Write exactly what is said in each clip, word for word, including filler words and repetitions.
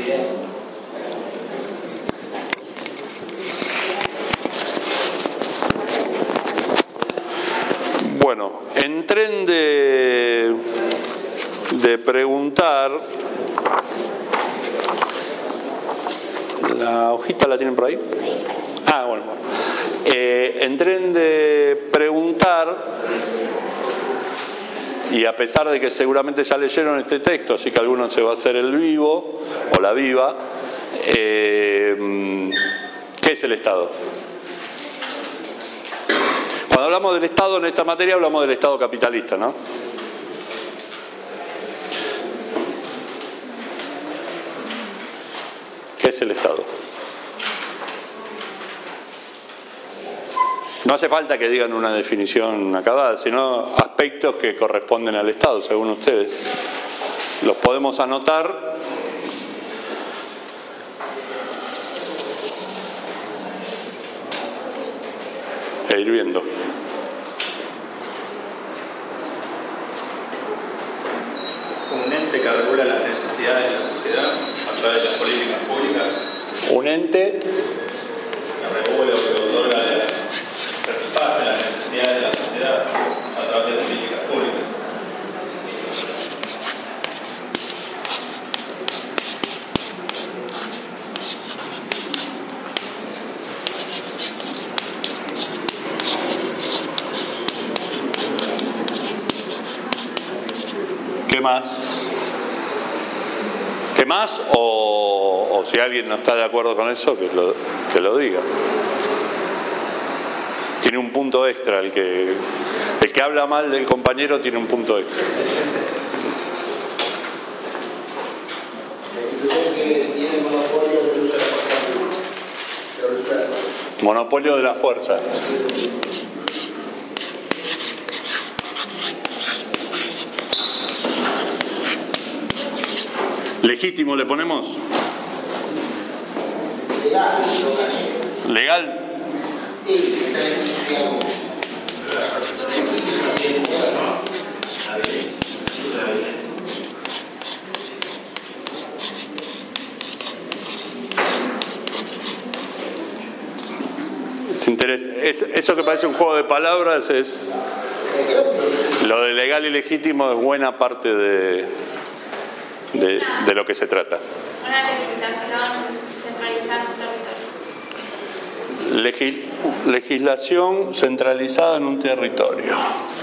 Bueno, en tren de, de preguntar, ¿la hojita la tienen por ahí? Ah, bueno, bueno. Eh, en tren de preguntar, y a pesar de que seguramente ya leyeron este texto, así que alguno se va a hacer el vivo o la viva, eh, ¿qué es el Estado? Cuando hablamos del Estado en esta materia hablamos del Estado capitalista, ¿no? ¿Qué es el Estado? No hace falta que digan una definición acabada, sino aspectos que corresponden al Estado, según ustedes. Los podemos anotar. E ir viendo. Un ente que regula las necesidades de la sociedad a través de las políticas públicas. Un ente que regula o que otorga, que satisface las necesidades de la sociedad a través de políticas públicas. ¿Qué más? ¿Qué más? O, o si alguien no está de acuerdo con eso, que lo, que lo diga. Tiene un punto extra, el que, el que habla mal del compañero tiene un punto extra. Monopolio de la fuerza. Legítimo le ponemos. Legal. Es interés. Es, eso que parece un juego de palabras es lo de legal y legítimo, es buena parte de De, de lo que se trata. Una legislación centralizada en un territorio. Legis, legislación centralizada en un territorio.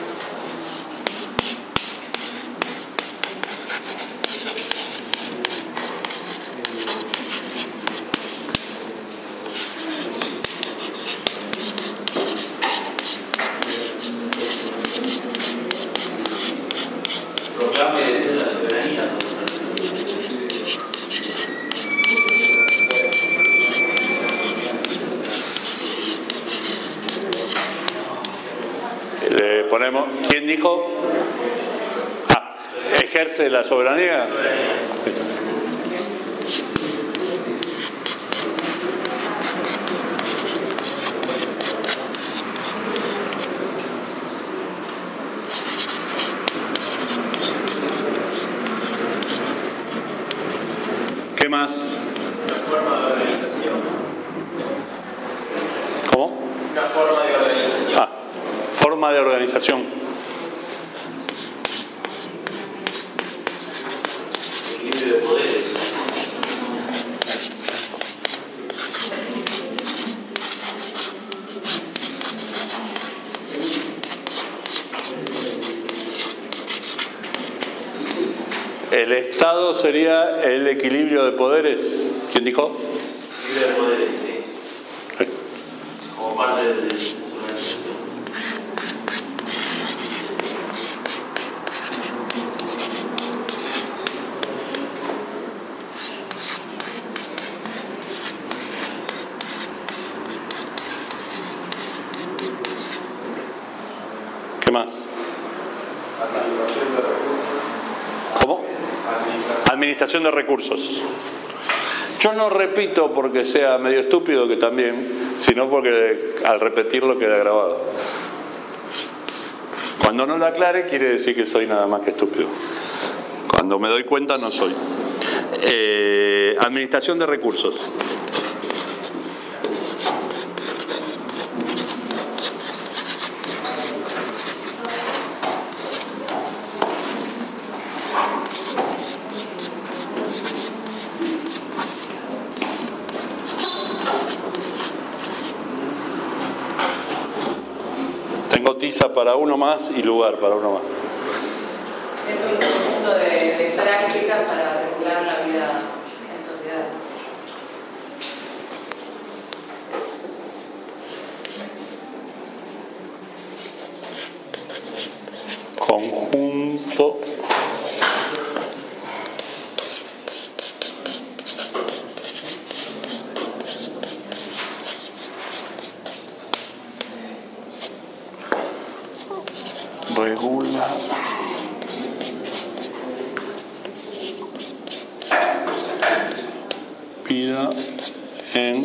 Proclama y defiende la soberanía. Le ponemos, ¿quién dijo? Ah, ejerce la soberanía. ¿Qué más? Una forma de organización. ¿Cómo? Una forma de organización. Ah, forma de organización. Equilibrio de poderes. El Estado sería el equilibrio de poderes. ¿Quién dijo? Equilibrio de poderes, sí. Sí. Como parte del organización. ¿Qué más? ¿Cómo? Administración de recursos. Yo no repito porque sea medio estúpido, que también, sino porque al repetirlo queda grabado. Cuando no lo aclare quiere decir que soy nada más que estúpido. Cuando me doy cuenta no soy. Eh, administración de recursos. Tengo tiza para uno más y lugar para uno más. Es un conjunto de, de prácticas para regular la vida en sociedad. Conjunto regula vida en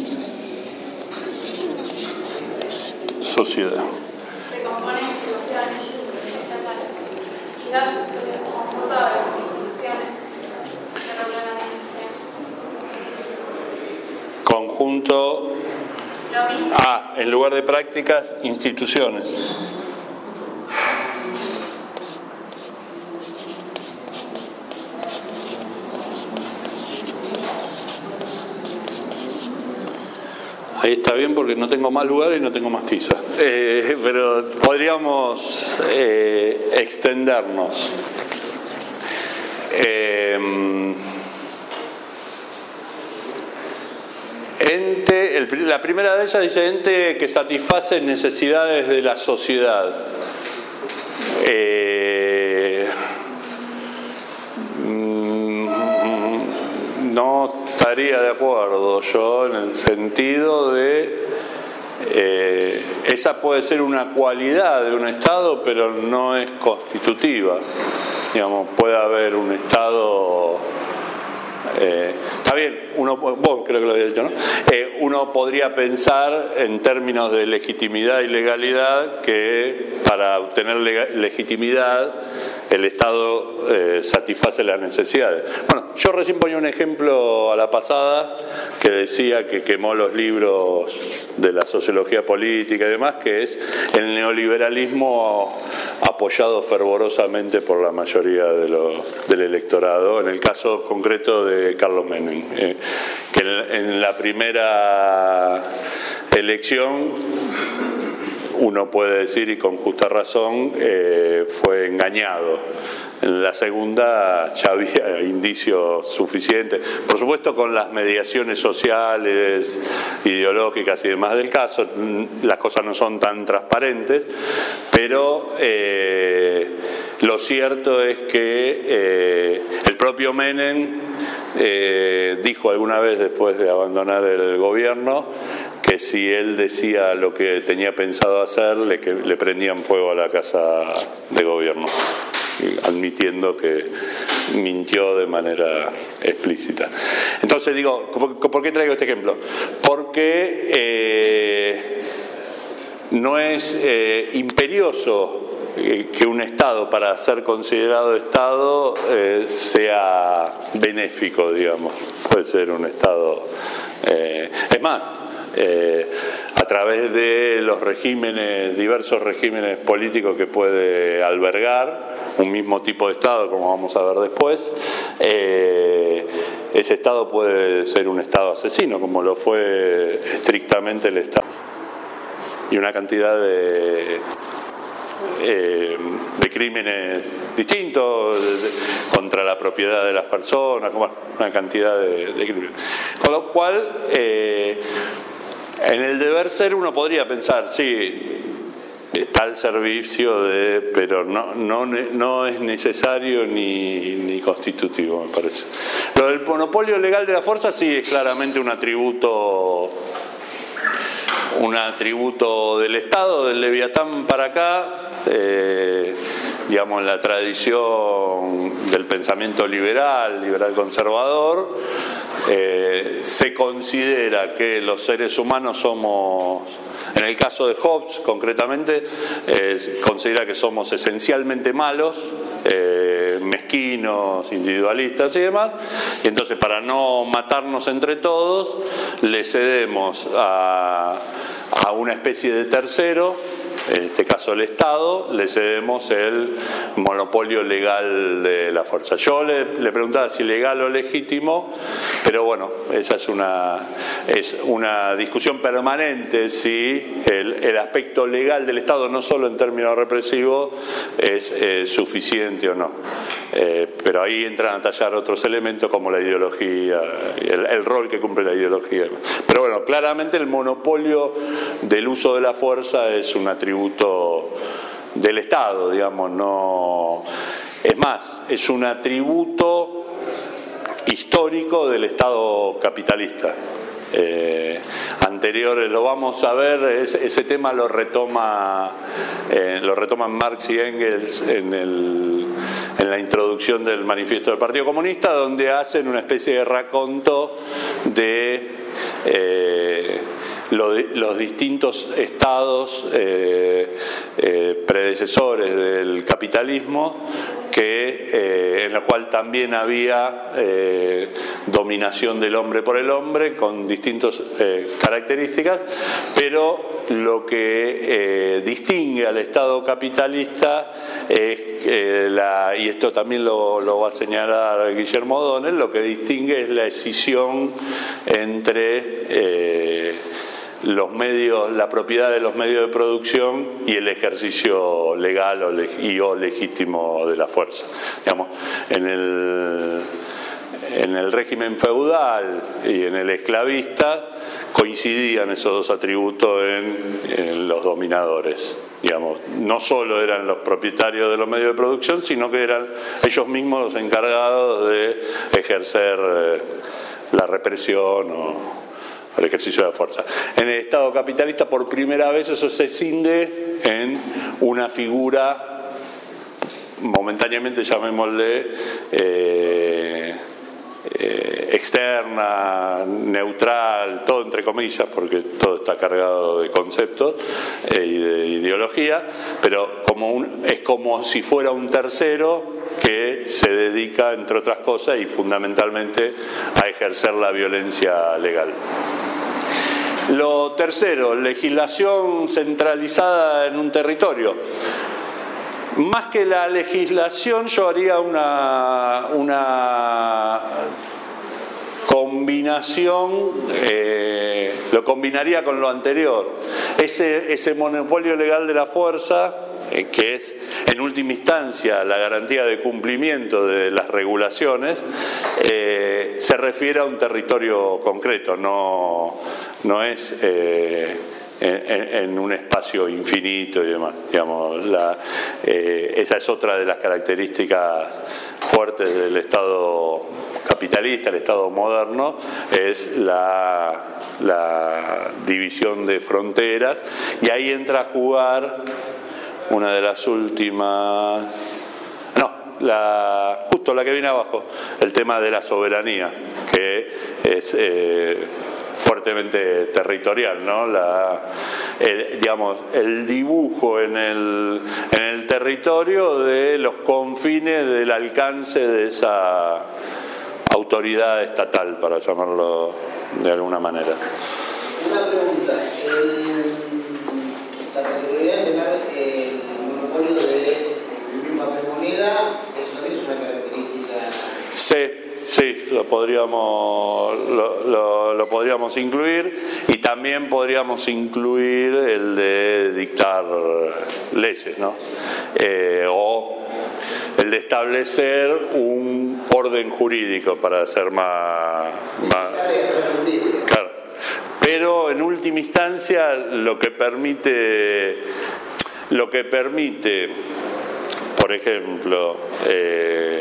sociedad. Se compone de instituciones, quizás el conjunto de instituciones que regulan la administración. Conjunto. Lo mismo. Ah, en lugar de prácticas, instituciones. Ahí está bien porque no tengo más lugar y no tengo más tiza. Eh, pero podríamos eh, extendernos. Eh, ente, el, la primera de ellas dice ente que satisface necesidades de la sociedad. Eh, no estaría de acuerdo yo en el sentido de eh, esa puede ser una cualidad de un Estado, pero no es constitutiva. Digamos, puede haber un Estado eh, está bien, uno, vos creo que lo había dicho, ¿no? Eh, uno podría pensar en términos de legitimidad y legalidad que para obtener lega- legitimidad el Estado eh, satisface las necesidades. Bueno, yo recién ponía un ejemplo a la pasada que decía que quemó los libros de la sociología política y demás, que es el neoliberalismo apoyado fervorosamente por la mayoría de lo, del electorado, en el caso concreto de Carlos Menem, eh, que en, en la primera elección uno puede decir, y con justa razón, eh, fue engañado. En la segunda ya había indicios suficientes, por supuesto con las mediaciones sociales, ideológicas y demás del caso, las cosas no son tan transparentes, pero eh, lo cierto es que eh, el propio Menem eh, dijo alguna vez después de abandonar el gobierno que si él decía lo que tenía pensado hacer, le, que, le prendían fuego a la casa de gobierno, admitiendo que mintió de manera explícita. Entonces digo, ¿por qué traigo este ejemplo? Porque eh, no es eh, imperioso que un Estado, para ser considerado Estado, eh, sea benéfico, digamos. Puede ser un Estado... Eh, es más, eh, a través de los regímenes, diversos regímenes políticos que puede albergar un mismo tipo de Estado, como vamos a ver después, eh, ese Estado puede ser un Estado asesino, como lo fue estrictamente el Estado. Y una cantidad de... Eh, de crímenes distintos de, de, contra la propiedad de las personas, como una cantidad de, de crímenes. Con lo cual, eh, en el deber ser uno podría pensar, sí, está al servicio de, pero no, no, no es necesario ni, ni constitutivo, me parece. Lo del monopolio legal de la fuerza sí es claramente un atributo un atributo del Estado, del Leviatán para acá, eh, digamos, en la tradición del pensamiento liberal, liberal conservador, eh, se considera que los seres humanos somos, en el caso de Hobbes concretamente, eh, considera que somos esencialmente malos, eh, mezquinos, individualistas y demás, y entonces para no matarnos entre todos le cedemos a, a una especie de tercero, en este caso el Estado, le cedemos el monopolio legal de la fuerza. Yo le, le preguntaba si legal o legítimo, pero bueno, esa es una, es una discusión permanente si el, el aspecto legal del Estado, no solo en términos represivos, es eh, suficiente o no. Eh, pero ahí entran a tallar otros elementos como la ideología, el, el rol que cumple la ideología. Pero bueno, claramente el monopolio del uso de la fuerza es un atributo del Estado, digamos, no. Es más, es un atributo histórico del Estado capitalista. Eh, anteriores, lo vamos a ver, ese, ese tema lo retoma eh, lo retoman Marx y Engels en, el, en la introducción del manifiesto del Partido Comunista, donde hacen una especie de raconto de eh, lo, los distintos estados eh, eh, predecesores del capitalismo, que eh, en la cual también había eh, dominación del hombre por el hombre con distintas eh, características, pero lo que eh, distingue al Estado capitalista es eh, la, y esto también lo, lo va a señalar Guillermo O'Donnell, lo que distingue es la escisión entre eh, los medios, la propiedad de los medios de producción y el ejercicio legal o leg- y o legítimo de la fuerza. Digamos, en el, en el régimen feudal y en el esclavista coincidían esos dos atributos en, en los dominadores. Digamos, no solo eran los propietarios de los medios de producción, sino que eran ellos mismos los encargados de ejercer eh, la represión o el ejercicio de la fuerza. En el Estado capitalista, por primera vez, eso se cinde en una figura, momentáneamente llamémosle eh, eh, externa, neutral, todo entre comillas, porque todo está cargado de conceptos eh, y de ideología, pero como un, es como si fuera un tercero que se dedica, entre otras cosas, y fundamentalmente a ejercer la violencia legal. Lo tercero, legislación centralizada en un territorio. Más que la legislación, yo haría una, una combinación, eh, lo combinaría con lo anterior. Ese, ese monopolio legal de la fuerza, eh, que es en última instancia la garantía de cumplimiento de las regulaciones, eh, se refiere a un territorio concreto, no, no es eh, en, en un espacio infinito y demás. Digamos, la, eh, esa es otra de las características fuertes del Estado capitalista, el Estado moderno, es la, la división de fronteras, y ahí entra a jugar una de las últimas, no, la, justo la que viene abajo, el tema de la soberanía, que es eh, fuertemente territorial, ¿no? La, el, digamos, el dibujo en el, en el territorio de los confines del alcance de esa autoridad estatal, para llamarlo de alguna manera. Una pregunta, el, la particularidad de tener el monopolio de un papel moneda, eso también es una característica. Sí. Sí, lo podríamos, lo, lo, lo podríamos incluir, y también podríamos incluir el de dictar leyes, ¿no? Eh, o el de establecer un orden jurídico, para ser más, más claro. Pero en última instancia lo que permite, lo que permite, por ejemplo, eh,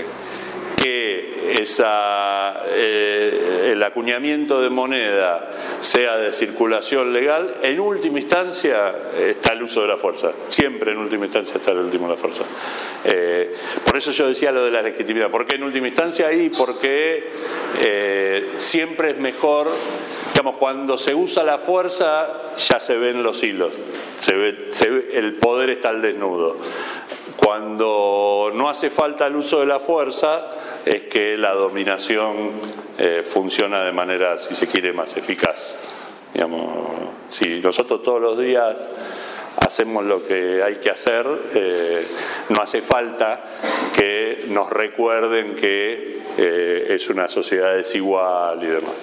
que esa, eh, el acuñamiento de moneda sea de circulación legal, en última instancia está el uso de la fuerza. Siempre en última instancia está el último de la fuerza. Eh, por eso yo decía lo de la legitimidad. ¿Por qué en última instancia? Ahí porque eh, siempre es mejor, digamos, cuando se usa la fuerza ya se ven los hilos, se ve, se ve, el poder está al desnudo. Cuando no hace falta el uso de la fuerza, es que la dominación eh, funciona de manera, si se quiere, más eficaz. Digamos, si nosotros todos los días hacemos lo que hay que hacer, eh, no hace falta que nos recuerden que eh, es una sociedad desigual y demás.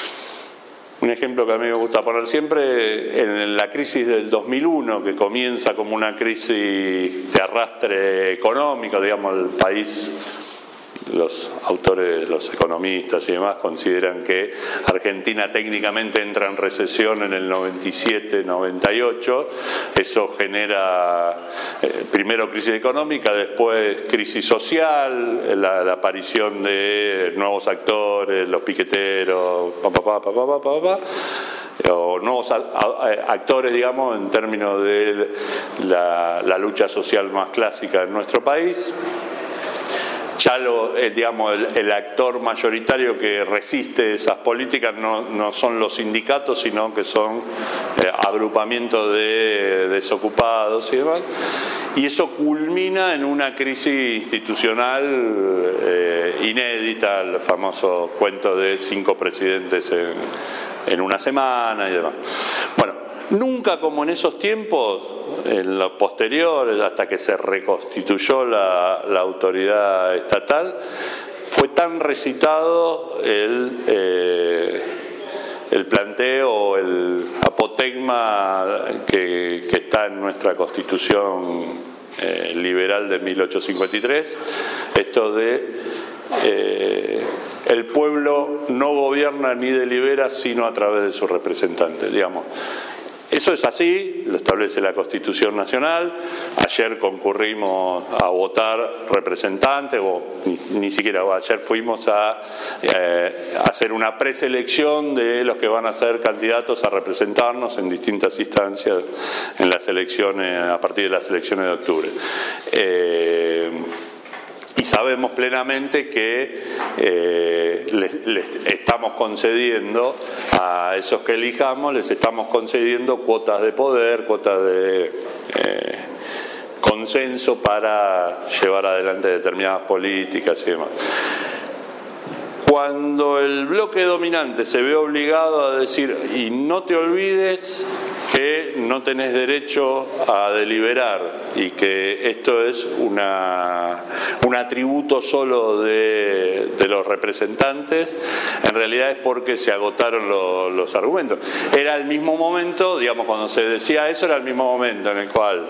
Un ejemplo que a mí me gusta poner siempre, en la crisis del dos mil uno, que comienza como una crisis de arrastre económico, digamos, el país, los autores, los economistas y demás consideran que Argentina técnicamente entra en recesión en el noventa y siete noventa y ocho. Eso genera eh, primero crisis económica, después crisis social, la, la aparición de nuevos actores, los piqueteros, pa, pa, pa, pa, pa, pa, pa, o nuevos actores, digamos, en términos de la, la lucha social más clásica en nuestro país. Ya lo, eh, digamos, el, el actor mayoritario que resiste esas políticas no, no son los sindicatos, sino que son eh, agrupamientos de desocupados y demás. Y eso culmina en una crisis institucional eh, inédita, el famoso cuento de cinco presidentes en, en una semana y demás. Bueno, nunca como en esos tiempos, en los posteriores, hasta que se reconstituyó la, la autoridad estatal, fue tan recitado el, eh, el planteo, el apotegma que, que está en nuestra Constitución eh, liberal de mil ochocientos cincuenta y tres, esto de eh, el pueblo no gobierna ni delibera sino a través de sus representantes, digamos. Eso es así, lo establece la Constitución Nacional. Ayer concurrimos a votar representantes, o ni, ni siquiera ayer fuimos a eh, hacer una preselección de los que van a ser candidatos a representarnos en distintas instancias en las elecciones, a partir de las elecciones de octubre. Eh, Y sabemos plenamente que eh, les, les estamos concediendo a esos que elijamos, les estamos concediendo cuotas de poder, cuotas de eh, consenso para llevar adelante determinadas políticas y demás. Cuando el bloque dominante se ve obligado a decir, y no te olvides que no tenés derecho a deliberar y que esto es una, un atributo solo de, de los representantes, en realidad es porque se agotaron lo, los argumentos. Era el mismo momento, digamos, cuando se decía eso, era el mismo momento en el cual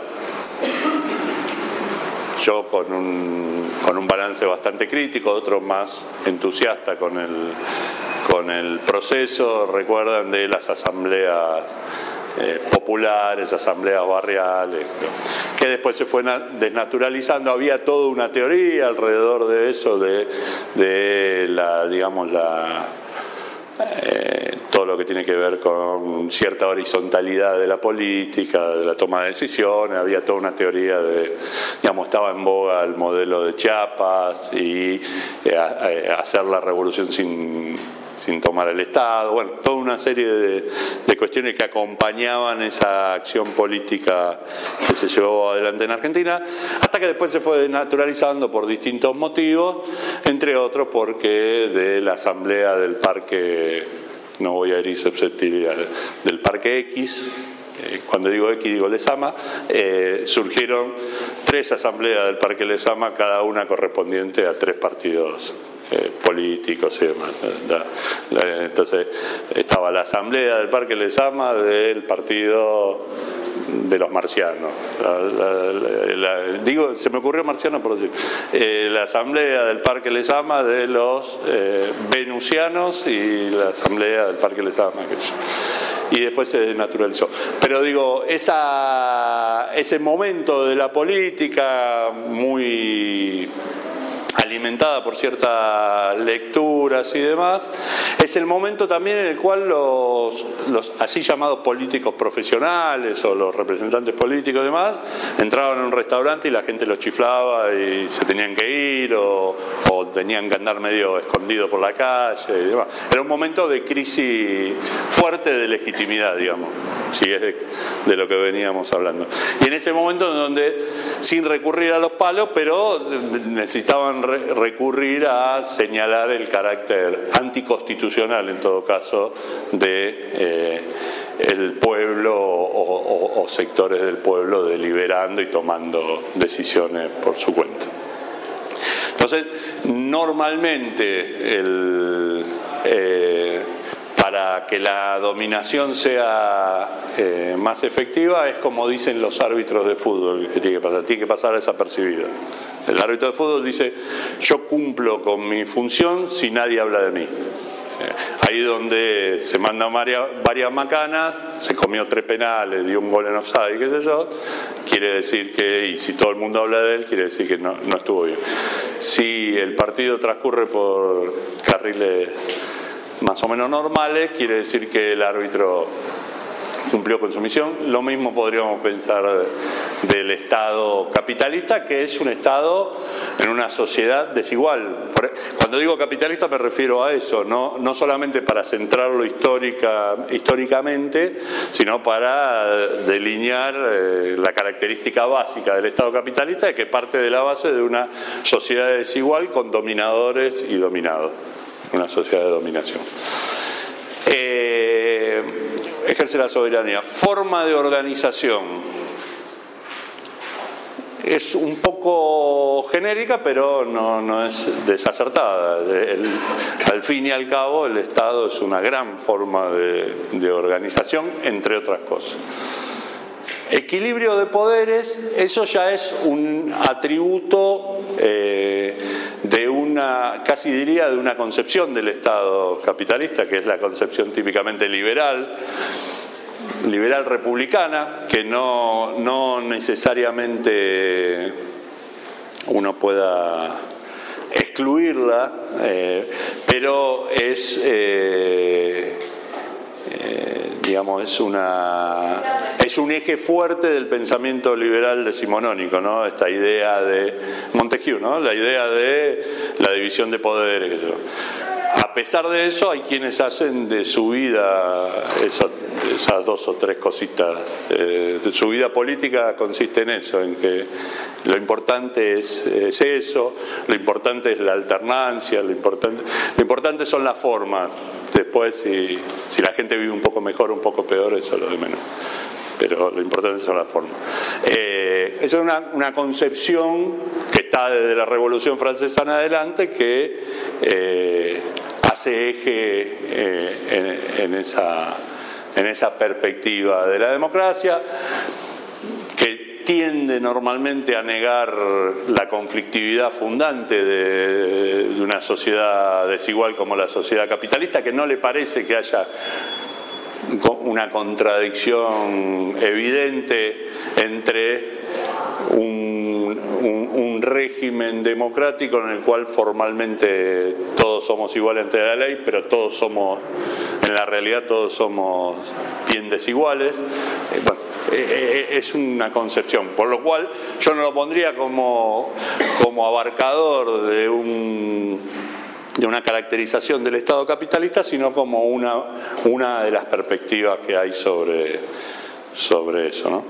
yo con un, con un balance bastante crítico, otro más entusiasta con el, con el proceso, recuerdan de las asambleas eh, populares, asambleas barriales, que después se fue desnaturalizando. Había toda una teoría alrededor de eso, de, de la, digamos, la... Eh, todo lo que tiene que ver con cierta horizontalidad de la política, de la toma de decisiones. Había toda una teoría de, digamos, estaba en boga el modelo de Chiapas y eh, a, a hacer la revolución sin, sin tomar el Estado. Bueno, toda una serie de, de cuestiones que acompañaban esa acción política que se llevó adelante en Argentina, hasta que después se fue desnaturalizando por distintos motivos, entre otros porque de la asamblea del Parque, no voy a herir susceptibilidad, del Parque X, eh, cuando digo X digo Lezama, eh, surgieron tres asambleas del Parque Lezama, cada una correspondiente a tres partidos eh, políticos y demás. Entonces estaba la asamblea del Parque Lezama del partido de los marcianos, la, la, la, la, digo, se me ocurrió marciano por decir, eh, la asamblea del Parque Lezama de los eh, venusianos y la asamblea del Parque Lezama, que, y después se desnaturalizó. Pero digo, esa, ese momento de la política muy al alimentada por ciertas lecturas y demás, es el momento también en el cual los, los así llamados políticos profesionales o los representantes políticos y demás entraban en un restaurante y la gente los chiflaba y se tenían que ir o, o tenían que andar medio escondidos por la calle y demás. Era un momento de crisis fuerte de legitimidad, digamos, si es de, de lo que veníamos hablando. Y en ese momento en donde, sin recurrir a los palos, pero necesitaban re- recurrir a señalar el carácter anticonstitucional, en todo caso, de eh, el pueblo o, o, o sectores del pueblo deliberando y tomando decisiones por su cuenta. Entonces, normalmente el, eh, para que la dominación sea eh, más efectiva es como dicen los árbitros de fútbol que tiene que pasar, tiene que pasar desapercibida. El árbitro de fútbol dice: yo cumplo con mi función si nadie habla de mí. Ahí donde se mandan varias, varias macanas, se comió tres penales, dio un gol en offside, qué sé yo, quiere decir que, y si todo el mundo habla de él, quiere decir que no, no estuvo bien. Si el partido transcurre por carriles más o menos normales, quiere decir que el árbitro cumplió con su misión. Lo mismo podríamos pensar del Estado capitalista, que es un Estado en una sociedad desigual. Cuando digo capitalista me refiero a eso, no, no solamente para centrarlo histórica, históricamente, sino para delinear eh, la característica básica del Estado capitalista, de que parte de la base de una sociedad desigual con dominadores y dominados, una sociedad de dominación. Eh, ejerce la soberanía. Forma de organización. Es un poco genérica, pero no, no es desacertada. El, al fin y al cabo, el Estado es una gran forma de, de organización, entre otras cosas. Equilibrio de poderes, eso ya es un atributo eh, de una, casi diría, de una concepción del Estado capitalista, que es la concepción típicamente liberal, liberal republicana, que no, no necesariamente uno pueda excluirla, eh, pero es eh, eh, digamos es una es un eje fuerte del pensamiento liberal decimonónico, ¿no? Esta idea de Montesquieu, ¿no? La idea de la división de poderes, que yo. A pesar de eso, hay quienes hacen de su vida esas, esas dos o tres cositas. Eh, de su vida política consiste en eso, en que lo importante es, es eso, lo importante es la alternancia, lo importante, lo importante son las formas. Después, si, si la gente vive un poco mejor, un poco peor, eso es lo de menos. Pero lo importante son las formas. Eh, esa es una, una concepción que está desde la Revolución Francesa en adelante, que eh, hace eje eh, en, en, esa, en esa perspectiva de la democracia, que tiende normalmente a negar la conflictividad fundante de, de una sociedad desigual como la sociedad capitalista, que no le parece que haya una contradicción evidente entre un, un, un régimen democrático en el cual formalmente todos somos iguales ante la ley, pero todos somos, en la realidad todos somos bien desiguales. Eh, bueno, eh, es una concepción, por lo cual yo no lo pondría como, como abarcador de un de una caracterización del Estado capitalista, sino como una, una de las perspectivas que hay sobre, sobre eso, ¿no?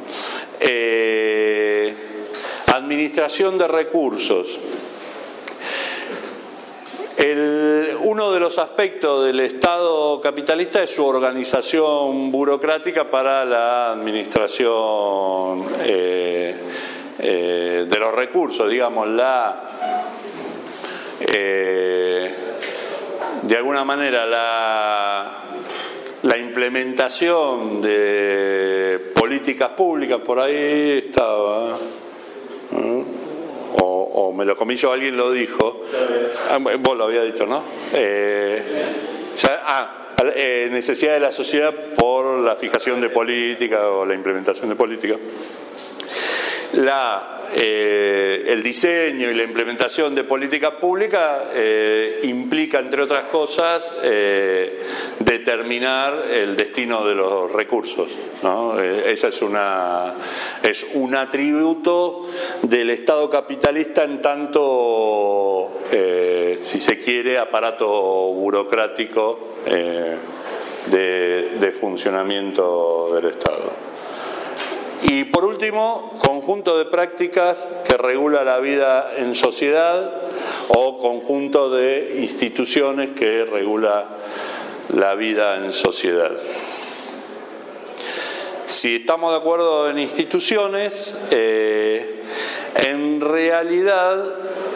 Eh, administración de recursos. El, uno de los aspectos del Estado capitalista es su organización burocrática para la administración eh, eh, de los recursos, digamos, la... Eh, de alguna manera la, la implementación de políticas públicas, por ahí estaba, ¿no? o, o me lo comí yo, alguien lo dijo, ah, vos lo habías dicho, ¿no? Eh, ya, ah, eh, necesidad de la sociedad por la fijación de política o la implementación de política. la, eh, el diseño y la implementación de políticas públicas eh, implica, entre otras cosas, eh, determinar el destino de los recursos, ¿no? Eh, esa es una es un atributo del Estado capitalista en tanto, eh, si se quiere, aparato burocrático eh, de, de funcionamiento del Estado. Y por último, conjunto de prácticas que regula la vida en sociedad o conjunto de instituciones que regula la vida en sociedad. Si estamos de acuerdo en instituciones, eh, en realidad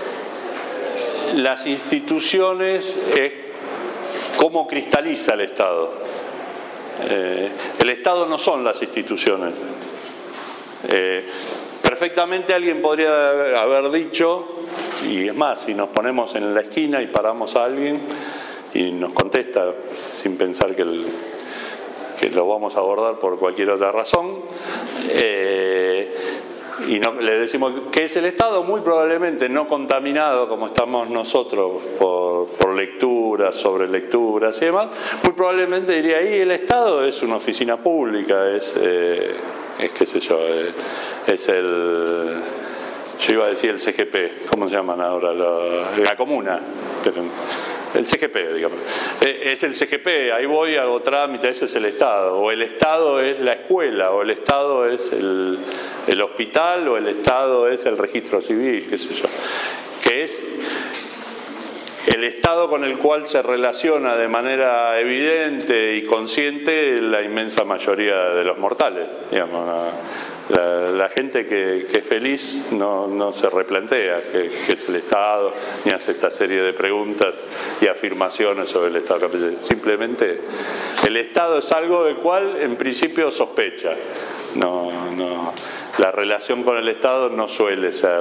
las instituciones es cómo cristaliza el Estado. Eh, el Estado no son las instituciones. Eh, perfectamente alguien podría haber dicho, y es más, si nos ponemos en la esquina y paramos a alguien y nos contesta sin pensar que, el, que lo vamos a abordar por cualquier otra razón, eh, y no, le decimos que es el Estado, muy probablemente no contaminado como estamos nosotros por, por lecturas, sobre lecturas y demás, muy probablemente diría, ahí el Estado es una oficina pública, es... Eh, es qué sé yo, eh, es el, yo iba a decir el C G P, ¿cómo se llaman ahora? La, la comuna, pero el C G P, digamos. Eh, es el C G P, ahí voy, hago trámite, ese es el Estado, o el Estado es la escuela, o el Estado es el, el hospital, o el Estado es el registro civil, qué sé yo, que es el Estado con el cual se relaciona de manera evidente y consciente la inmensa mayoría de los mortales. Digamos, la, la, la gente que, que es feliz no, no se replantea qué es el Estado, ni hace esta serie de preguntas y afirmaciones sobre el Estado capitalista. Simplemente el Estado es algo del cual en principio sospecha. No, no, la relación con el Estado no suele ser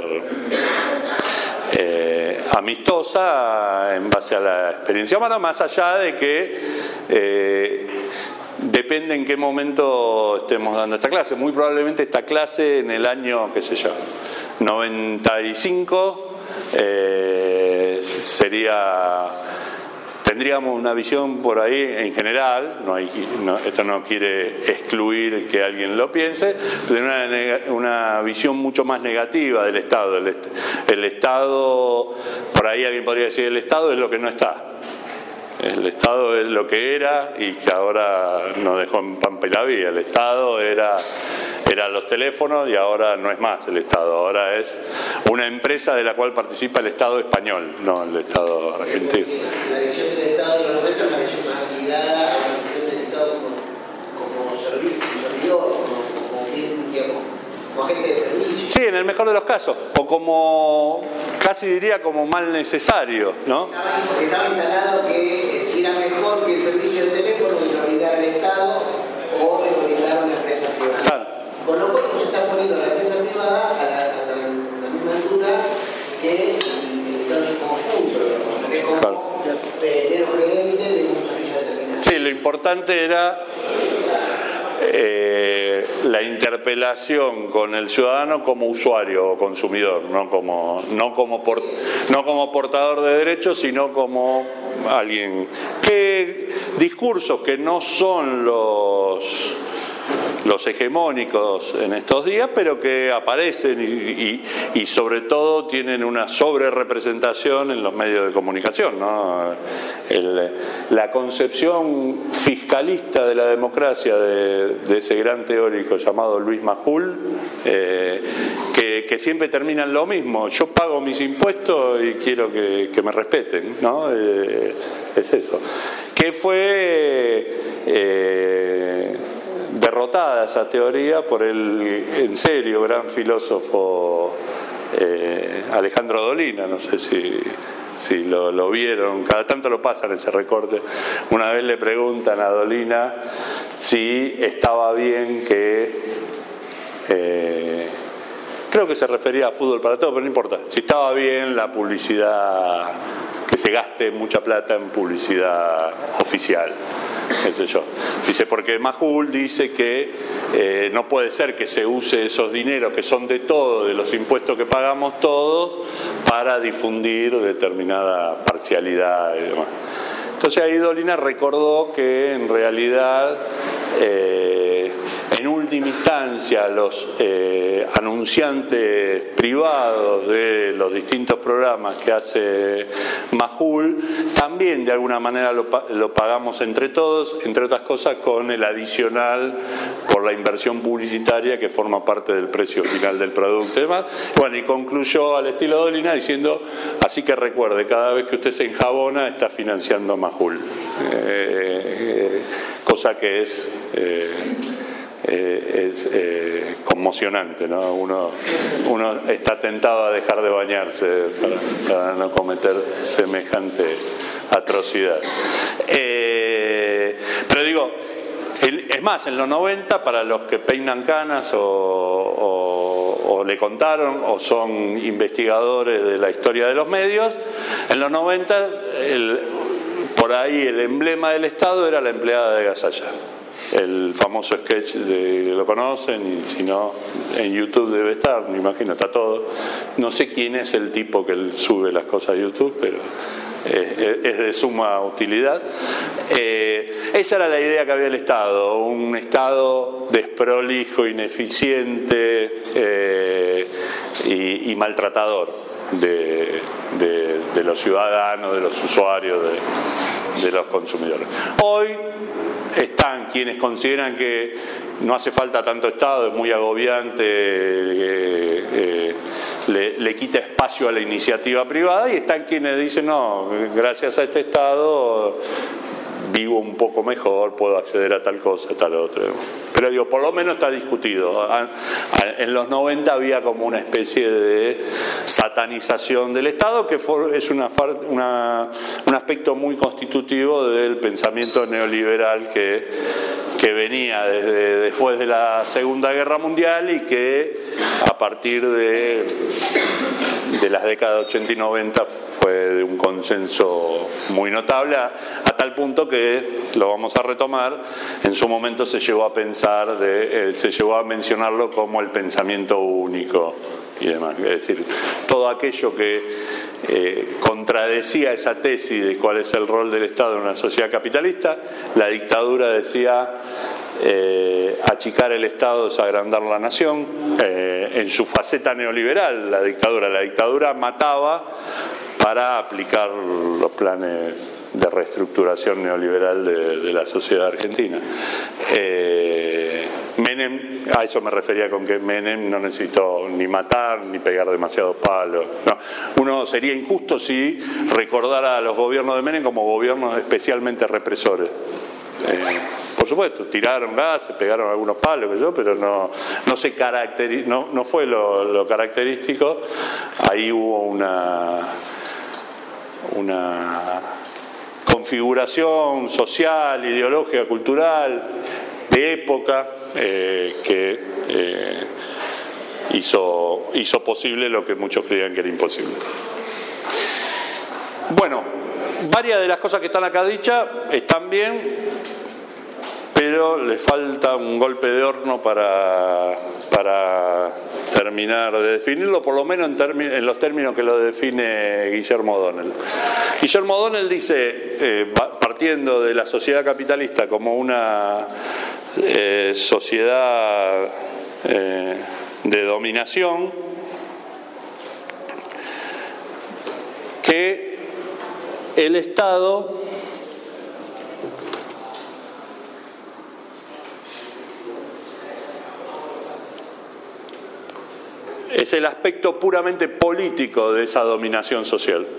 Eh, amistosa en base a la experiencia humana, más allá de que eh, depende en qué momento estemos dando esta clase. Muy probablemente esta clase en el año, qué sé yo, noventa y cinco eh, sería... Tendríamos una visión por ahí en general, no hay, no, esto no quiere excluir que alguien lo piense, pero una, una visión mucho más negativa del Estado. El, el Estado, por ahí alguien podría decir, el Estado es lo que no está. El Estado es lo que era y que ahora nos dejó en pampa y la vía. El Estado era, eran los teléfonos y ahora no es más el Estado. Ahora es una empresa de la cual participa el Estado español, no el Estado argentino. La visión del Estado de los noventa es una visión más ligada a la visión del Estado como, como servicio, servidor, como, como, digamos, como agente de servicio. Sí, en el mejor de los casos. O como, casi diría como mal necesario, ¿no? Porque estaba instalado que si era mejor que el servicio de teléfono que se lo brindara el Estado o que lo brindara una empresa privada. Claro. Con lo cual se está poniendo la empresa privada a la, a la, a la misma altura que el Estado en su conjunto, porque es como claro. eh, menos creyente de un servicio determinado. Sí, lo importante era eh, la interpelación con el ciudadano como usuario o consumidor, no como, no como, por, no como portador de derechos, sino como alguien que discursos que no son los los hegemónicos en estos días, pero que aparecen y, y, y sobre todo tienen una sobrerepresentación en los medios de comunicación, ¿no? El, la concepción fiscalista de la democracia de, de ese gran teórico llamado Luis Majul, eh, que, que siempre termina en lo mismo: yo pago mis impuestos y quiero que, que me respeten, ¿no? Eh, es eso. Que fue eh, derrotada esa teoría por el, en serio, gran filósofo eh, Alejandro Dolina. No sé si, si lo, lo vieron, cada tanto lo pasan ese recorte. Una vez le preguntan a Dolina si estaba bien que, eh, creo que se refería a Fútbol para Todos, pero no importa, si estaba bien la publicidad, que se gaste mucha plata en publicidad oficial. Qué sé yo. Dice, porque Majul dice que eh, no puede ser que se use esos dineros que son de todos, de los impuestos que pagamos todos, para difundir determinada parcialidad y demás. Entonces ahí Dolina recordó que en realidad eh, en última instancia los eh, anunciantes privados de los distintos programas que hace Majul también de alguna manera lo, lo pagamos entre todos, entre otras cosas con el adicional por la inversión publicitaria que forma parte del precio final del producto y demás. Bueno, y concluyó al estilo Dolina diciendo, así que recuerde, cada vez que usted se enjabona está financiando Majul, eh, eh, cosa que es eh, eh, es eh, conmocionante, ¿no? Uno, uno está tentado a dejar de bañarse para, para no cometer semejante atrocidad. Eh, pero digo, el, es más, en los noventa, para los que peinan canas o, o, o le contaron o son investigadores de la historia de los medios, en los noventa el, por ahí el emblema del Estado era la empleada de Gasalla. El famoso sketch de, lo conocen, y si no, en YouTube debe estar, me imagino, está todo. No sé quién es el tipo que sube las cosas a YouTube, pero eh, es de suma utilidad. Eh, esa era la idea que había el Estado, un Estado desprolijo, ineficiente eh, y, y maltratador de, de, de los ciudadanos, de los usuarios, de, de los consumidores. Hoy están quienes consideran que no hace falta tanto Estado, es muy agobiante, eh, eh, le, le quita espacio a la iniciativa privada, y están quienes dicen, no, gracias a este Estado vivo un poco mejor, puedo acceder a tal cosa, a tal otra. Pero digo, por lo menos está discutido. En los noventa había como una especie de satanización del Estado, que es una, una, un aspecto muy constitutivo del pensamiento neoliberal que, que venía desde después de la Segunda Guerra Mundial y que a partir de, de las décadas ochenta y noventa fue de un consenso muy notable, a, a tal punto que, lo vamos a retomar, en su momento se llegó a pensar, de, eh, se llegó a mencionarlo como el pensamiento único y demás. Es decir, todo aquello que eh, contradecía esa tesis de cuál es el rol del Estado en una sociedad capitalista, la dictadura decía eh, achicar el Estado es agrandar la nación, eh, en su faceta neoliberal, la dictadura. La dictadura mataba para aplicar los planes de reestructuración neoliberal de, de la sociedad argentina. Eh, Menem, a eso me refería con que Menem no necesitó ni matar ni pegar demasiados palos. No. Uno sería injusto si recordara a los gobiernos de Menem como gobiernos especialmente represores. Eh, por supuesto, tiraron gases, pegaron algunos palos, que yo, pero no, no, se caracteri- no, no fue lo, lo característico. Ahí hubo una... una configuración social, ideológica, cultural, de época, eh, que eh, hizo, hizo posible lo que muchos creían que era imposible. Bueno, varias de las cosas que están acá dichas están bien, pero le falta un golpe de horno para, para terminar de definirlo, por lo menos en, termi- en los términos que lo define Guillermo O'Donnell. Guillermo O'Donnell dice, eh, partiendo de la sociedad capitalista como una eh, sociedad eh, de dominación, que el Estado es el aspecto puramente político de esa dominación social.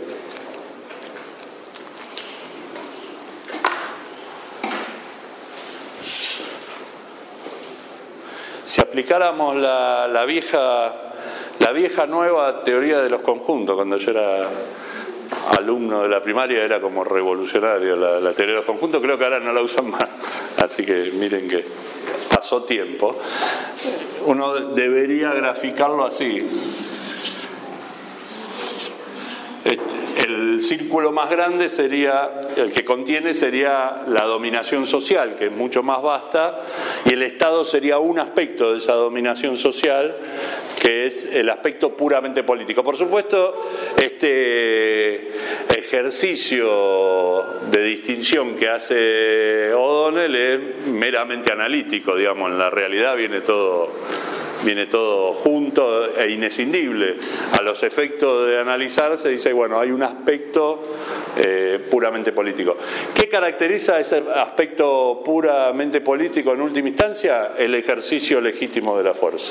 Si aplicáramos la, la vieja la vieja nueva teoría de los conjuntos, cuando yo era alumno de la primaria era como revolucionario la, la teoría de los conjuntos, creo que ahora no la usan más, así que miren que pasó tiempo. Uno debería graficarlo así. el círculo más grande sería, el que contiene sería la dominación social, que es mucho más vasta, y el Estado sería un aspecto de esa dominación social, que es el aspecto puramente político. Por supuesto, este ejercicio de distinción que hace O'Donnell es meramente analítico, digamos, en la realidad viene todo... viene todo junto e inescindible. A los efectos de analizar se dice, bueno, hay un aspecto eh, puramente político. ¿Qué caracteriza ese aspecto puramente político en última instancia? El ejercicio legítimo de la fuerza.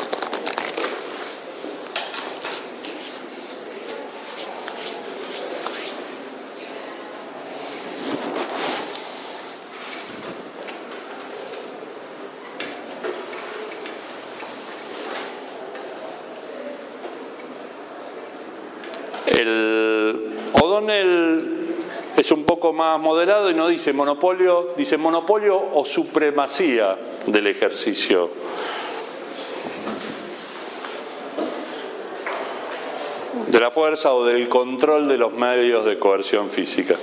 El O'Donnell es un poco más moderado y no dice monopolio, dice monopolio o supremacía del ejercicio. De la fuerza o del control de los medios de coerción física.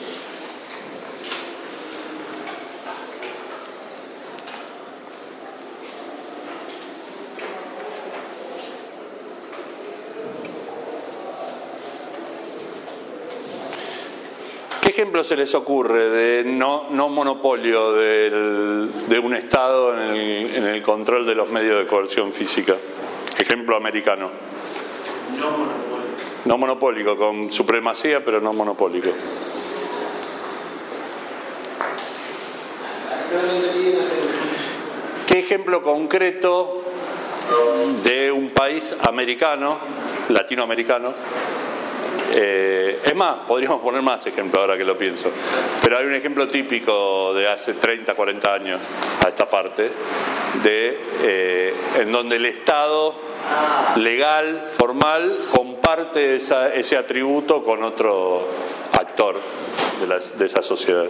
¿Qué ejemplo se les ocurre de no, no monopolio del, de un Estado en el, en el control de los medios de coerción física? Ejemplo americano. No monopólico. No monopólico, con supremacía, pero no monopólico. ¿Qué ejemplo concreto de un país americano, latinoamericano? Eh, es más, podríamos poner más ejemplos ahora que lo pienso, pero hay un ejemplo típico de hace treinta, cuarenta años a esta parte, de eh, en donde el Estado legal, formal, comparte esa, ese atributo con otro actor de, la, de esa sociedad.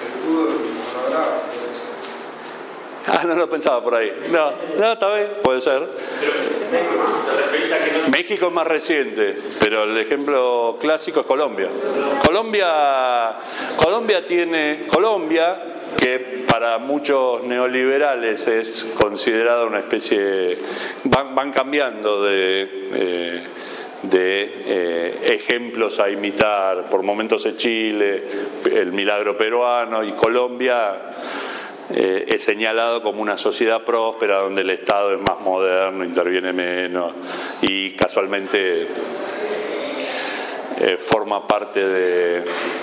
Ah, no lo pensaba por ahí. No, no, está bien, puede ser. México es más reciente, pero el ejemplo clásico es Colombia. Colombia, Colombia tiene, Colombia, que para muchos neoliberales es considerada una especie, van, van cambiando de, eh, de eh, ejemplos a imitar. Por momentos es Chile, el milagro peruano, y Colombia Eh, es señalado como una sociedad próspera donde el Estado es más moderno, interviene menos y casualmente eh, forma parte de,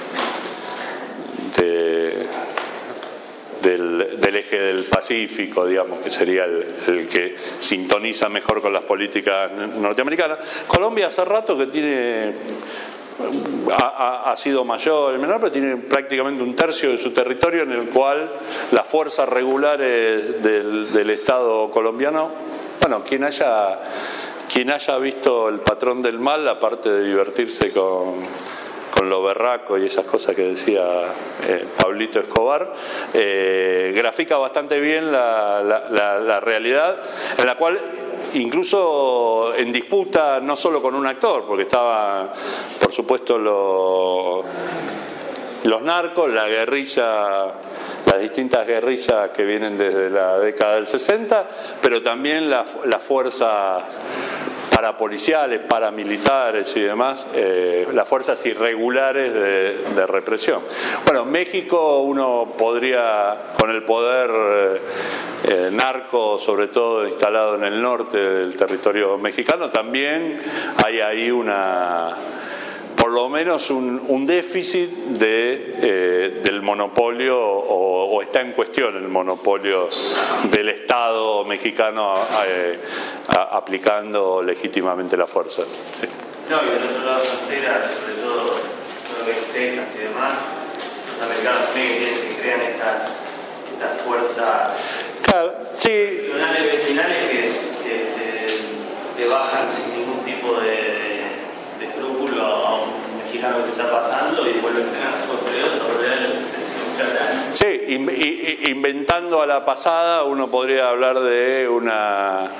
de del, del eje del Pacífico, digamos, que sería el, el que sintoniza mejor con las políticas norteamericanas. Colombia hace rato que tiene Ha, ha, ha sido mayor, menor, pero tiene prácticamente un tercio de su territorio en el cual las fuerzas regulares del, del Estado colombiano, bueno, quien haya, quien haya visto El patrón del mal, aparte de divertirse con, con lo berraco y esas cosas que decía eh, Pablito Escobar, eh, grafica bastante bien la, la, la, la realidad en la cual, incluso en disputa no solo con un actor, porque estaba, por supuesto, lo, los narcos, la guerrilla, las distintas guerrillas que vienen desde la década del sesenta, pero también las la fuerzas parapoliciales, paramilitares y demás, eh, las fuerzas irregulares de, de represión. Bueno, México, uno podría, con el poder eh, eh, narco, sobre todo instalado en el norte del territorio mexicano, también hay ahí una, por lo menos un, un déficit de, eh, del monopolio, o, o está en cuestión el monopolio del Estado mexicano eh, a, aplicando legítimamente la fuerza. Sí. No, y del otro lado de la frontera, sobre todo todo lo que es Texas y demás, los americanos también que tienen, que crean estas, estas fuerzas claro, sí. regionales vecinales que, que te, te bajan sin ningún tipo de, de escrúpulo a un mexicano que se está pasando y vuelven a sobre otro, sobre él. Sí, in, in, inventando a la pasada, uno podría hablar de una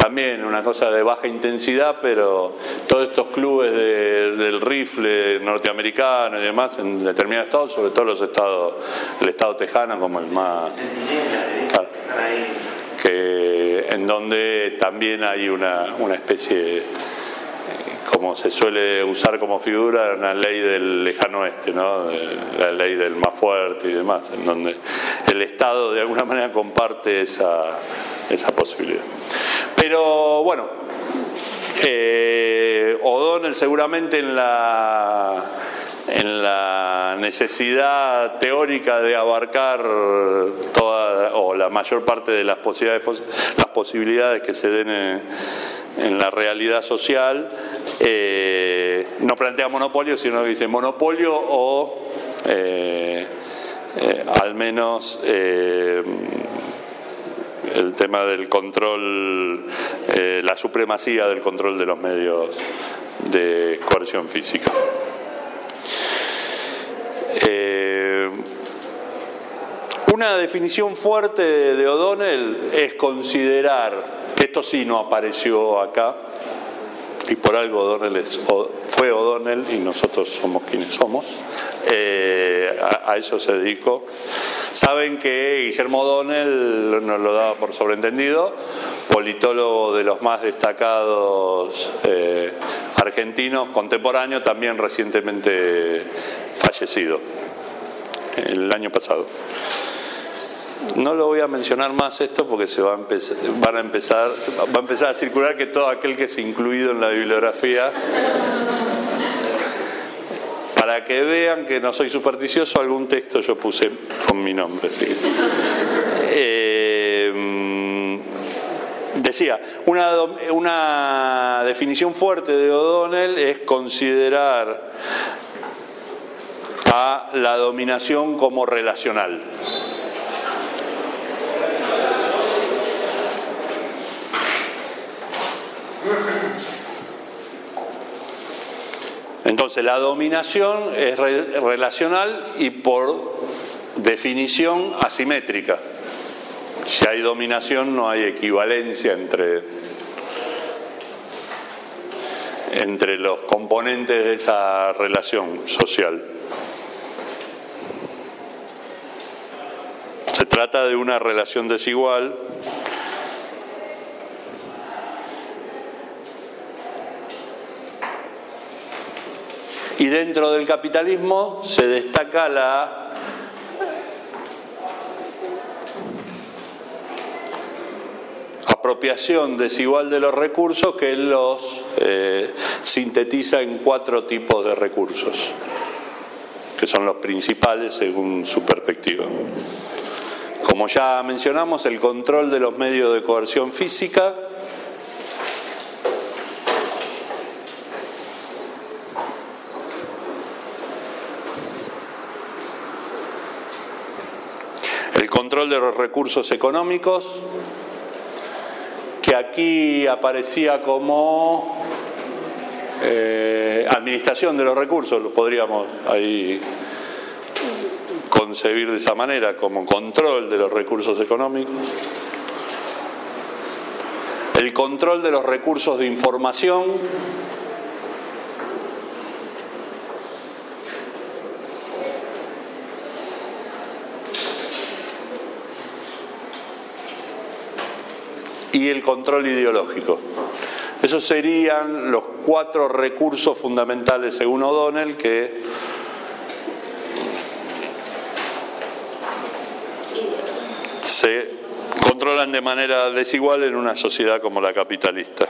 también una cosa de baja intensidad, pero todos estos clubes de, del rifle norteamericano y demás en determinados estados, sobre todo los estados, el estado tejano como el más, claro, que en donde también hay una, una especie, como se suele usar como figura, una ley del lejano oeste, ¿no? La ley del más fuerte y demás, en donde el Estado de alguna manera comparte esa, esa posibilidad. Pero bueno, eh, O'Donnell seguramente en la, en la necesidad teórica de abarcar toda o la mayor parte de las posibilidades, las posibilidades que se den en, en la realidad social, eh, no plantea monopolio, sino que dice monopolio o eh, eh, al menos eh, el tema del control, eh, la supremacía del control de los medios de coerción física. Eh, una definición fuerte de O'Donnell es considerar, que esto sí no apareció acá, y por algo O'Donnell es, fue O'Donnell y nosotros somos quienes somos, eh, a, a eso se dedicó. Saben que Guillermo O'Donnell, nos lo daba por sobreentendido, politólogo de los más destacados eh, argentinos contemporáneos, también recientemente fallecido, el año pasado. No lo voy a mencionar más esto porque se va a empezar, van a empezar, va a empezar a circular que todo aquel que es incluido en la bibliografía, para que vean que no soy supersticioso, algún texto yo puse con mi nombre. ¿Sí? Eh, decía, una, una definición fuerte de O'Donnell es considerar a la dominación como relacional. Entonces la dominación es re- relacional y por definición asimétrica. Si hay dominación no hay equivalencia entre, entre los componentes de esa relación social. Se trata de una relación desigual y dentro del capitalismo se destaca la apropiación desigual de los recursos, que él los eh, sintetiza en cuatro tipos de recursos, que son los principales según su perspectiva. Como ya mencionamos, el control de los medios de coerción física, el control de los recursos económicos, que aquí aparecía como eh, administración de los recursos, lo podríamos ahí concebir de esa manera, como control de los recursos económicos. El control de los recursos de información, y el control ideológico. Esos serían los cuatro recursos fundamentales según O'Donnell que se controlan de manera desigual en una sociedad como la capitalista.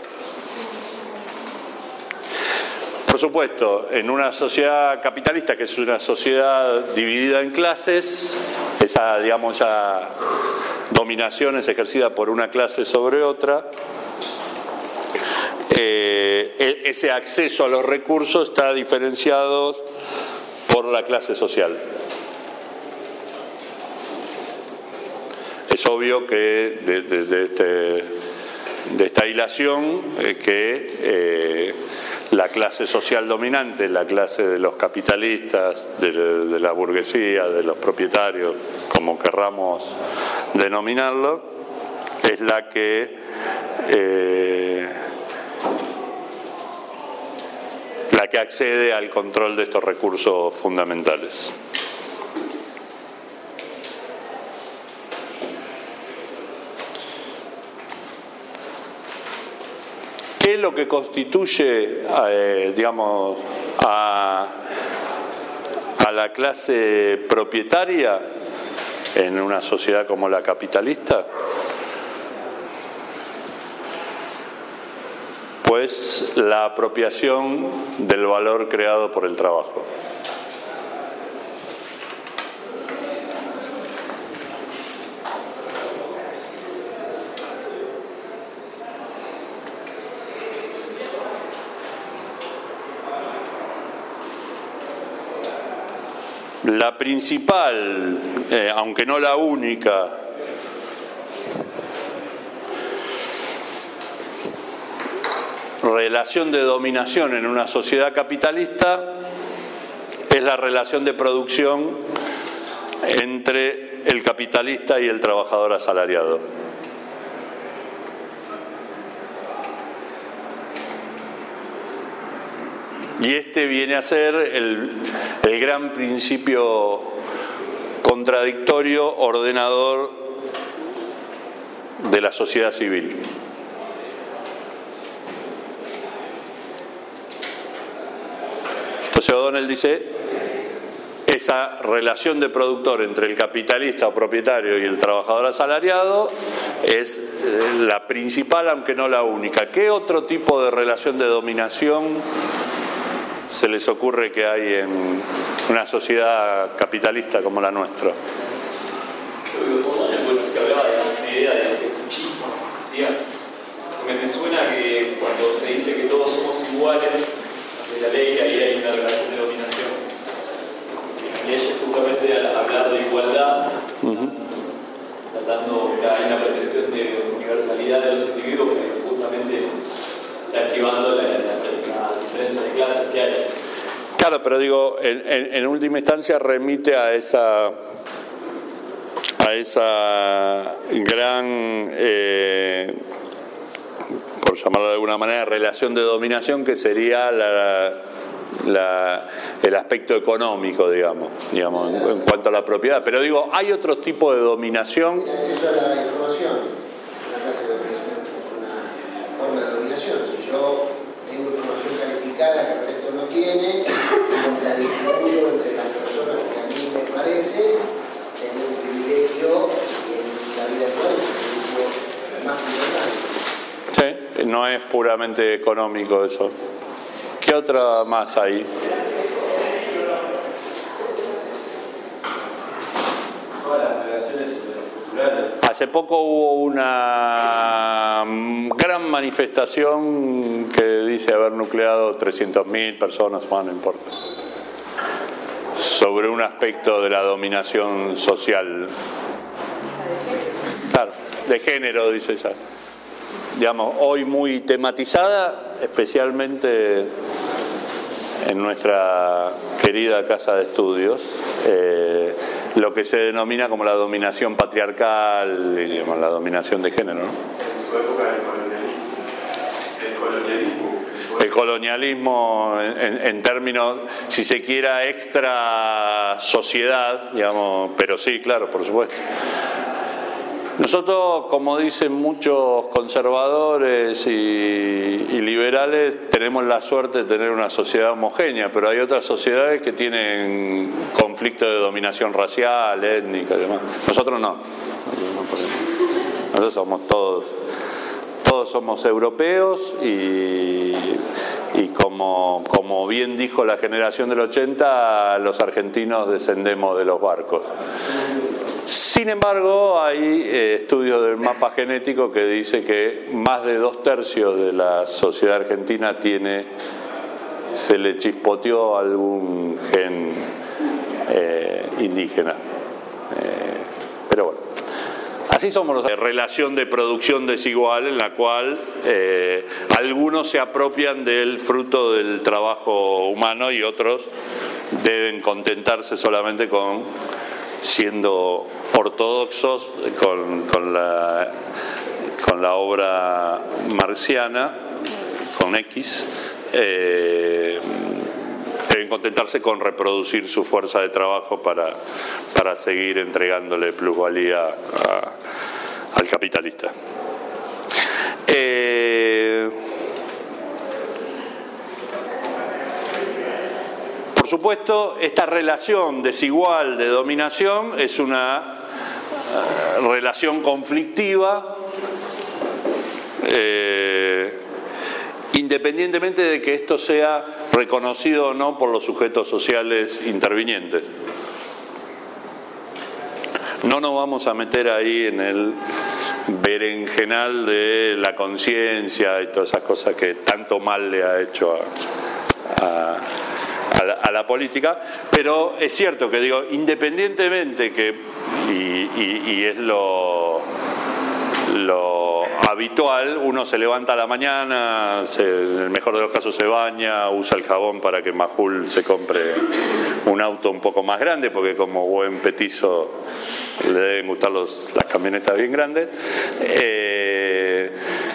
Por supuesto, en una sociedad capitalista, que es una sociedad dividida en clases, esa, digamos, esa dominación es ejercida por una clase sobre otra, eh, ese acceso a los recursos está diferenciado por la clase social. Es obvio que de, de, de, este, de esta hilación eh, que eh, la clase social dominante, la clase de los capitalistas, de, de la burguesía, de los propietarios, como querramos denominarlo, es la que eh, la que accede al control de estos recursos fundamentales. ¿Qué es lo que constituye, eh, digamos, a, a la clase propietaria en una sociedad como la capitalista? Pues la apropiación del valor creado por el trabajo. La principal, eh, aunque no la única, relación de dominación en una sociedad capitalista es la relación de producción entre el capitalista y el trabajador asalariado. Y este viene a ser el, el gran principio contradictorio, ordenador de la sociedad civil. Entonces O'Donnell dice, esa relación de productor entre el capitalista o propietario y el trabajador asalariado es la principal, aunque no la única. ¿Qué otro tipo de relación de dominación se les ocurre que hay en una sociedad capitalista como la nuestra? Pues que hablaba de la idea de machismo, ¿sí? Me suena que cuando se dice que todos somos iguales de la ley, ahí hay una relación de dominación. Y ella justamente al hablar de igualdad, uh-huh. tratando, o sea, hay una pretensión de universalidad de los individuos que justamente está esquivando la, la, la diferencia de clases que hay. Claro, pero digo, en, en, en última instancia remite a esa a esa gran, eh, por llamarlo de alguna manera, relación de dominación que sería la, la, el aspecto económico, digamos, digamos en, en cuanto a la propiedad. Pero digo, hay otro tipo de dominación. El acceso a la información, una clase de dominación, es una forma de dominación. Si yo tengo información calificada que el resto no tiene, y la distribuyo entre las personas que a mí me parece, tengo un privilegio y en la vida actual es un más privilegiado. Sí, no es puramente económico eso. ¿Qué otra más hay? Hace poco hubo una gran manifestación que dice haber nucleado trescientas mil personas, más no importa, sobre un aspecto de la dominación social. Claro, de género, dice ella. Digamos, hoy muy tematizada, especialmente en nuestra querida casa de estudios, eh, lo que se denomina como la dominación patriarcal, y, digamos, la dominación de género, ¿no? En su época del colonialismo. El colonialismo. El colonialismo en, en términos, si se quiera, extra sociedad, digamos, pero sí, claro, por supuesto. Nosotros, como dicen muchos conservadores y, y liberales, tenemos la suerte de tener una sociedad homogénea, pero hay otras sociedades que tienen conflictos de dominación racial, étnica y demás. Nosotros no. Nosotros somos todos, todos somos europeos y, y como, como bien dijo la generación del ochenta, los argentinos descendemos de los barcos. Sin embargo, hay eh, estudios del mapa genético que dice que más de dos tercios de la sociedad argentina tiene, se le chispoteó algún gen eh, indígena. Eh, pero bueno, así somos los. Relación de producción desigual en la cual eh, algunos se apropian del fruto del trabajo humano y otros deben contentarse solamente con siendo ortodoxos con, con, la, con la obra marxiana, con X, eh, deben contentarse con reproducir su fuerza de trabajo para, para seguir entregándole plusvalía a, al capitalista. Eh, por supuesto, esta relación desigual de dominación es una uh, relación conflictiva, eh, independientemente de que esto sea reconocido o no por los sujetos sociales intervinientes. No nos vamos a meter ahí en el berenjenal de la conciencia y todas esas cosas que tanto mal le ha hecho a, a, a, la, a la política, pero es cierto que digo, independientemente que, y, y, y es lo, lo habitual, uno se levanta a la mañana, se, en el mejor de los casos se baña, usa el jabón para que Majul se compre un auto un poco más grande, porque como buen petizo le deben gustar los, las camionetas bien grandes, eh,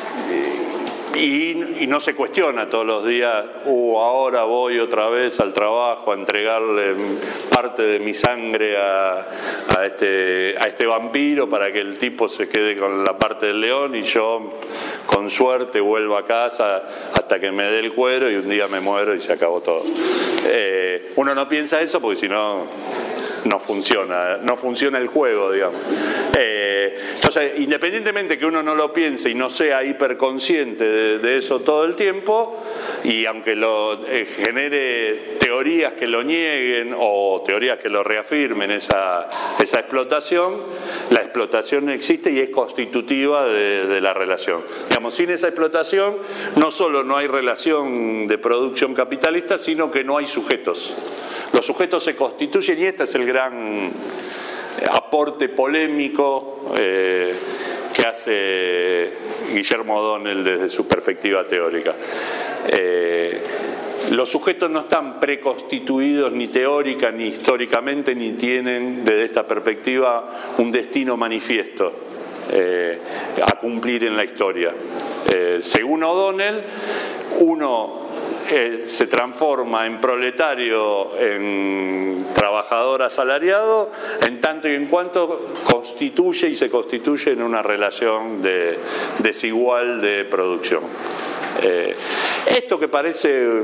y, y no se cuestiona todos los días, uh, ahora voy otra vez al trabajo a entregarle parte de mi sangre a, a, este, a este vampiro para que el tipo se quede con la parte del león y yo con suerte vuelvo a casa hasta que me dé el cuero y un día me muero y se acabó todo. Eh, uno no piensa eso porque si no no funciona, no funciona el juego, digamos. Eh, entonces, independientemente que uno no lo piense y no sea hiperconsciente de, de eso todo el tiempo, y aunque lo eh, genere teorías que lo nieguen o teorías que lo reafirmen esa, esa explotación, la explotación existe y es constitutiva de, de la relación. Digamos, sin esa explotación no solo no hay relación de producción capitalista, sino que no hay sujetos. Los sujetos se constituyen y este es el gran aporte polémico eh, que hace Guillermo O'Donnell desde su perspectiva teórica. Eh, los sujetos no están preconstituidos ni teórica ni históricamente, ni tienen desde esta perspectiva un destino manifiesto eh, a cumplir en la historia. Eh, según O'Donnell, uno Eh, se transforma en proletario, en trabajador asalariado, en tanto y en cuanto constituye y se constituye en una relación de, desigual de producción. Eh, esto que parece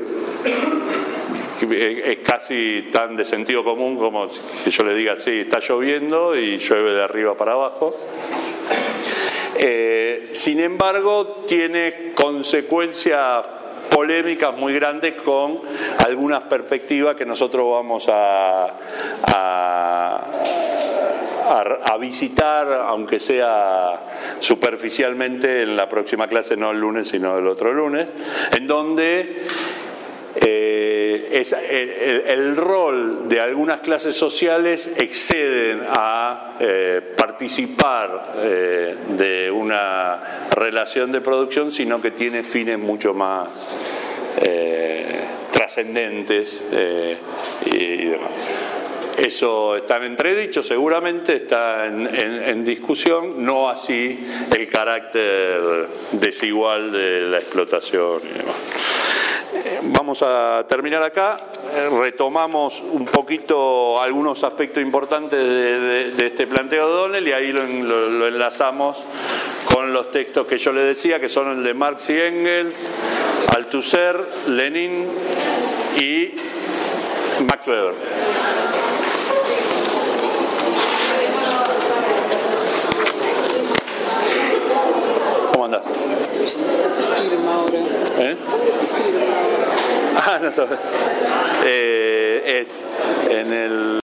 es casi tan de sentido común como que yo le diga, sí, está lloviendo y llueve de arriba para abajo. Eh, sin embargo, tiene consecuencias polémicas muy grandes con algunas perspectivas que nosotros vamos a, a, a, a visitar, aunque sea superficialmente, en la próxima clase, no el lunes sino el otro lunes, en donde eh, es, el, el rol de algunas clases sociales exceden a eh, participar eh, de una relación de producción, sino que tiene fines mucho más eh, trascendentes eh, y, y demás. Eso está en entredicho, seguramente está en, en, en discusión, no así el carácter desigual de la explotación y demás. Vamos a terminar acá, retomamos un poquito algunos aspectos importantes de, de, de este planteo de O'Donnell y ahí lo, lo, lo enlazamos con los textos que yo les decía, que son el de Marx y Engels, Althusser, Lenin y Max Weber. ¿Cómo andás? ¿Eh? Ah, no sabes. Eh, es en el